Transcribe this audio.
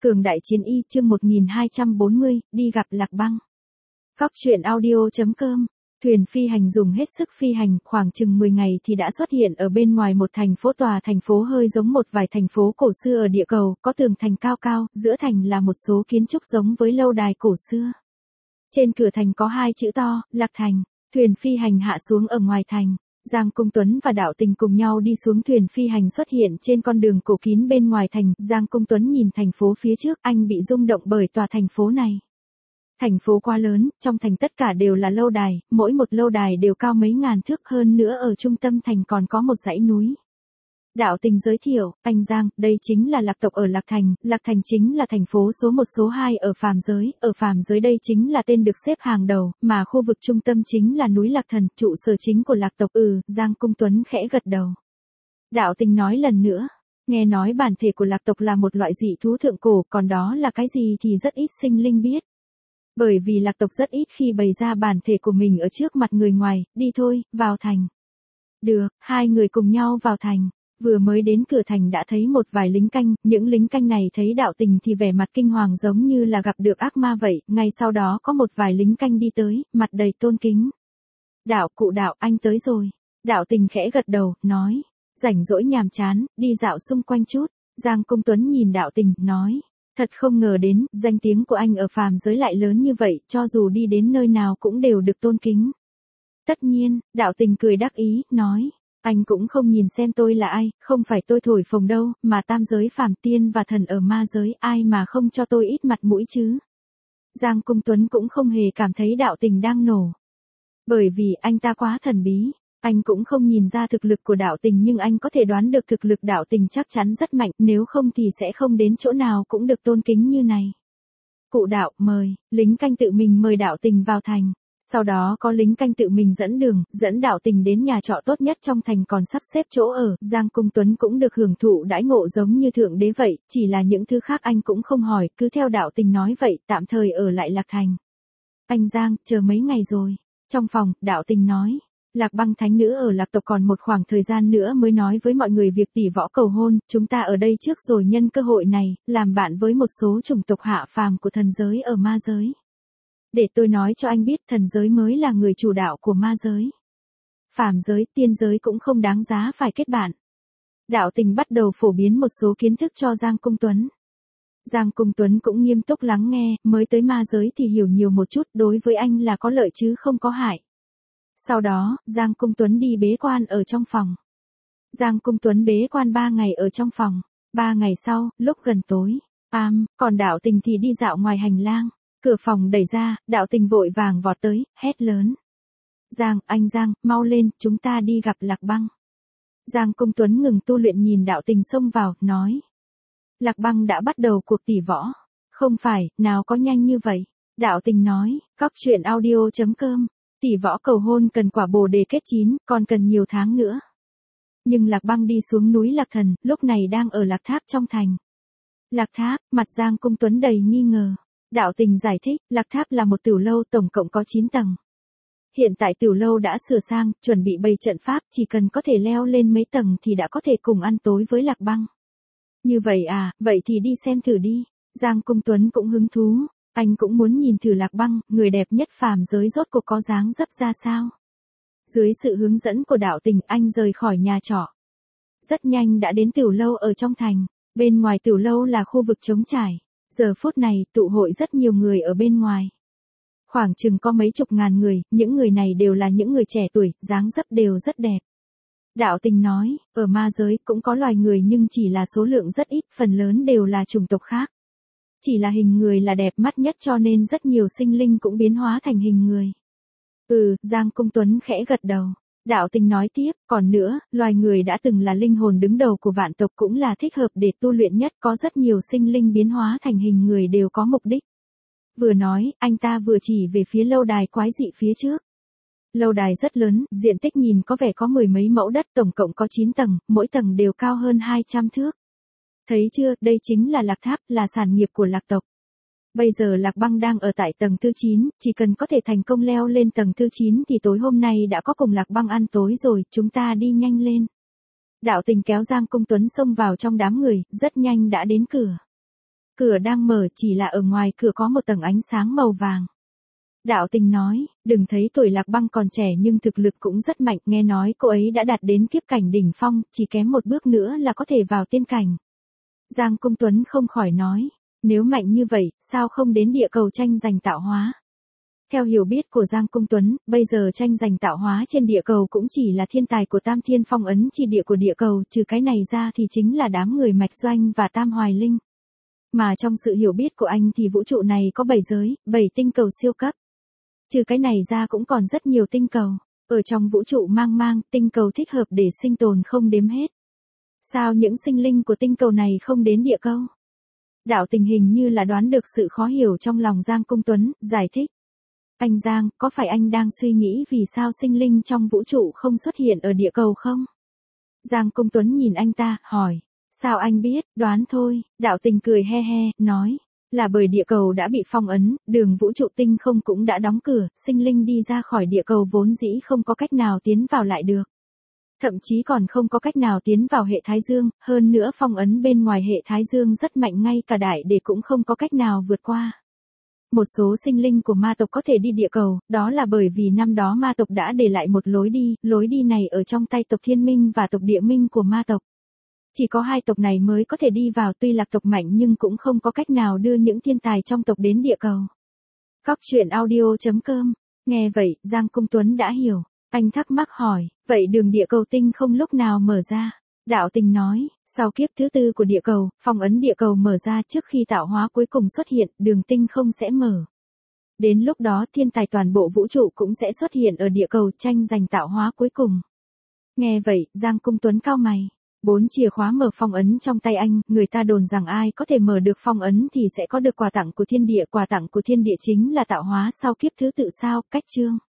Cường đại chiến y chương 1240, đi gặp Lạc Băng. Góc truyện audio.com. Thuyền phi hành dùng hết sức phi hành, khoảng chừng 10 ngày thì đã xuất hiện ở bên ngoài một thành phố. Tòa thành phố hơi giống một vài thành phố cổ xưa ở địa cầu, có tường thành cao cao, giữa thành là một số kiến trúc giống với lâu đài cổ xưa. Trên cửa thành có hai chữ to, Lạc Thành. Thuyền phi hành hạ xuống ở ngoài thành. Giang Cung Tuấn và Đạo Tình cùng nhau đi xuống. Thuyền phi hành xuất hiện trên con đường cổ kín bên ngoài thành. Giang Cung Tuấn nhìn thành phố phía trước, anh bị rung động bởi tòa thành phố này. Thành phố quá lớn, trong thành tất cả đều là lâu đài, mỗi một lâu đài đều cao mấy ngàn thước, hơn nữa ở trung tâm thành còn có một dãy núi. Đạo Tình giới thiệu, anh Giang, đây chính là Lạc tộc ở Lạc Thành chính là thành phố số 1 số 2 ở phàm giới đây chính là tên được xếp hàng đầu, mà khu vực trung tâm chính là núi Lạc Thần, trụ sở chính của Lạc tộc. Giang Cung Tuấn khẽ gật đầu. Đạo Tình nói lần nữa, nghe nói bản thể của Lạc tộc là một loại dị thú thượng cổ, còn đó là cái gì thì rất ít sinh linh biết. Bởi vì Lạc tộc rất ít khi bày ra bản thể của mình ở trước mặt người ngoài, đi thôi, vào thành. Được, hai người cùng nhau vào thành. Vừa mới đến cửa thành đã thấy một vài lính canh, những lính canh này thấy Đạo Tình thì vẻ mặt kinh hoàng giống như là gặp được ác ma vậy, ngay sau đó có một vài lính canh đi tới, mặt đầy tôn kính. Cụ Đạo, anh tới rồi. Đạo Tình khẽ gật đầu, nói, rảnh rỗi nhàm chán, đi dạo xung quanh chút. Giang Cung Tuấn nhìn Đạo Tình, nói, thật không ngờ đến, danh tiếng của anh ở phàm giới lại lớn như vậy, cho dù đi đến nơi nào cũng đều được tôn kính. Tất nhiên, Đạo Tình cười đắc ý, nói, anh cũng không nhìn xem tôi là ai, không phải tôi thổi phồng đâu, mà tam giới phàm tiên và thần ở ma giới, ai mà không cho tôi ít mặt mũi chứ. Giang Cung Tuấn cũng không hề cảm thấy Đạo Tình đang nổ. Bởi vì anh ta quá thần bí, anh cũng không nhìn ra thực lực của Đạo Tình, nhưng anh có thể đoán được thực lực Đạo Tình chắc chắn rất mạnh, nếu không thì sẽ không đến chỗ nào cũng được tôn kính như này. Cụ Đạo, mời. Lính canh tự mình mời Đạo Tình vào thành. Sau đó có lính canh tự mình dẫn đường, dẫn Đạo Tình đến nhà trọ tốt nhất trong thành, còn sắp xếp chỗ ở. Giang Cung Tuấn cũng được hưởng thụ đãi ngộ giống như thượng đế vậy, chỉ là những thứ khác anh cũng không hỏi, cứ theo Đạo Tình nói vậy, tạm thời ở lại Lạc Thành. Anh Giang, chờ mấy ngày rồi. Trong phòng, Đạo Tình nói, Lạc Băng thánh nữ ở Lạc tộc còn một khoảng thời gian nữa mới nói với mọi người việc tỷ võ cầu hôn, chúng ta ở đây trước rồi nhân cơ hội này, làm bạn với một số chủng tộc hạ phàm của thần giới ở ma giới. Để tôi nói cho anh biết, thần giới mới là người chủ đạo của ma giới. Phàm giới, tiên giới cũng không đáng giá phải kết bạn. Đạo Tình bắt đầu phổ biến một số kiến thức cho Giang Cung Tuấn. Giang Cung Tuấn cũng nghiêm túc lắng nghe, mới tới ma giới thì hiểu nhiều một chút, đối với anh là có lợi chứ không có hại. Sau đó, Giang Cung Tuấn đi bế quan ở trong phòng. Giang Cung Tuấn bế quan 3 ngày ở trong phòng. 3 ngày sau, lúc gần tối, còn Đạo Tình thì đi dạo ngoài hành lang. Cửa phòng đẩy ra, Đạo Tình vội vàng vọt tới, hét lớn. Giang, anh Giang, mau lên, chúng ta đi gặp Lạc Băng. Giang Cung Tuấn ngừng tu luyện nhìn Đạo Tình xông vào, nói. Lạc Băng đã bắt đầu cuộc tỷ võ. Không phải, nào có nhanh như vậy. Đạo Tình nói, góc truyện audio.com. Tỷ võ cầu hôn cần quả bồ đề kết chín, còn cần nhiều tháng nữa. Nhưng Lạc Băng đi xuống núi Lạc Thần, lúc này đang ở Lạc Tháp trong thành. Lạc Tháp, mặt Giang Cung Tuấn đầy nghi ngờ. Đạo Tình giải thích, Lạc Tháp là một tiểu lâu tổng cộng có 9 tầng. Hiện tại tiểu lâu đã sửa sang, chuẩn bị bày trận pháp, chỉ cần có thể leo lên mấy tầng thì đã có thể cùng ăn tối với Lạc Băng. Như vậy à, vậy thì đi xem thử đi. Giang Cung Tuấn cũng hứng thú. Anh cũng muốn nhìn thử Lạc Băng, người đẹp nhất phàm giới rốt cuộc có dáng dấp ra sao. Dưới sự hướng dẫn của Đạo Tình, anh rời khỏi nhà trọ. Rất nhanh đã đến tiểu lâu ở trong thành. Bên ngoài tiểu lâu là khu vực trống trải. Giờ phút này, tụ hội rất nhiều người ở bên ngoài. Khoảng chừng có mấy chục ngàn người, những người này đều là những người trẻ tuổi, dáng dấp đều rất đẹp. Đạo Tình nói, ở ma giới cũng có loài người nhưng chỉ là số lượng rất ít, phần lớn đều là chủng tộc khác. Chỉ là hình người là đẹp mắt nhất cho nên rất nhiều sinh linh cũng biến hóa thành hình người. Giang Cung Tuấn khẽ gật đầu. Đạo Tình nói tiếp, còn nữa, loài người đã từng là linh hồn đứng đầu của vạn tộc, cũng là thích hợp để tu luyện nhất, có rất nhiều sinh linh biến hóa thành hình người đều có mục đích. Vừa nói, anh ta vừa chỉ về phía lâu đài quái dị phía trước. Lâu đài rất lớn, diện tích nhìn có vẻ có 10 mấy mẫu đất, tổng cộng có 9 tầng, mỗi tầng đều cao hơn 200 thước. Thấy chưa, đây chính là Lạc Tháp, là sản nghiệp của Lạc tộc. Bây giờ Lạc Băng đang ở tại tầng thứ 9, chỉ cần có thể thành công leo lên tầng thứ 9 thì tối hôm nay đã có cùng Lạc Băng ăn tối rồi, chúng ta đi nhanh lên. Đạo Tình kéo Giang Cung Tuấn xông vào trong đám người, rất nhanh đã đến cửa. Cửa đang mở, chỉ là ở ngoài cửa có một tầng ánh sáng màu vàng. Đạo Tình nói, đừng thấy tuổi Lạc Băng còn trẻ nhưng thực lực cũng rất mạnh, nghe nói cô ấy đã đạt đến kiếp cảnh đỉnh phong, chỉ kém một bước nữa là có thể vào tiên cảnh. Giang Cung Tuấn không khỏi nói, nếu mạnh như vậy, sao không đến địa cầu tranh giành tạo hóa? Theo hiểu biết của Giang Cung Tuấn, bây giờ tranh giành tạo hóa trên địa cầu cũng chỉ là thiên tài của Tam Thiên Phong ấn chi địa của địa cầu, trừ cái này ra thì chính là đám người Mạch Doanh và Tam Hoài Linh. Mà trong sự hiểu biết của anh thì vũ trụ này có 7 giới, 7 tinh cầu siêu cấp. Trừ cái này ra cũng còn rất nhiều tinh cầu. Ở trong vũ trụ mang mang, tinh cầu thích hợp để sinh tồn không đếm hết. Sao những sinh linh của tinh cầu này không đến địa cầu? Đạo Tình hình như là đoán được sự khó hiểu trong lòng Giang Cung Tuấn, giải thích. Anh Giang, có phải anh đang suy nghĩ vì sao sinh linh trong vũ trụ không xuất hiện ở địa cầu không? Giang Cung Tuấn nhìn anh ta, hỏi. Sao anh biết, đoán thôi, Đạo Tình cười he he, nói. Là bởi địa cầu đã bị phong ấn, đường vũ trụ tinh không cũng đã đóng cửa, sinh linh đi ra khỏi địa cầu vốn dĩ không có cách nào tiến vào lại được. Thậm chí còn không có cách nào tiến vào hệ Thái Dương, hơn nữa phong ấn bên ngoài hệ Thái Dương rất mạnh, ngay cả đại đế cũng không có cách nào vượt qua. Một số sinh linh của ma tộc có thể đi địa cầu, đó là bởi vì năm đó ma tộc đã để lại một lối đi này ở trong tay tộc Thiên Minh và tộc Địa Minh của ma tộc. Chỉ có hai tộc này mới có thể đi vào, tuy Lạc tộc mạnh nhưng cũng không có cách nào đưa những thiên tài trong tộc đến địa cầu. Cóc truyện audio.com. Nghe vậy, Giang Cung Tuấn đã hiểu. Anh thắc mắc hỏi, vậy đường địa cầu tinh không lúc nào mở ra? Đạo Tình nói, sau kiếp thứ 4 của địa cầu, phong ấn địa cầu mở ra trước khi tạo hóa cuối cùng xuất hiện, đường tinh không sẽ mở. Đến lúc đó thiên tài toàn bộ vũ trụ cũng sẽ xuất hiện ở địa cầu tranh giành tạo hóa cuối cùng. Nghe vậy, Giang Cung Tuấn cau mày. 4 chìa khóa mở phong ấn trong tay anh, người ta đồn rằng ai có thể mở được phong ấn thì sẽ có được quà tặng của thiên địa chính là tạo hóa sau kiếp thứ 4 sao, cách chương.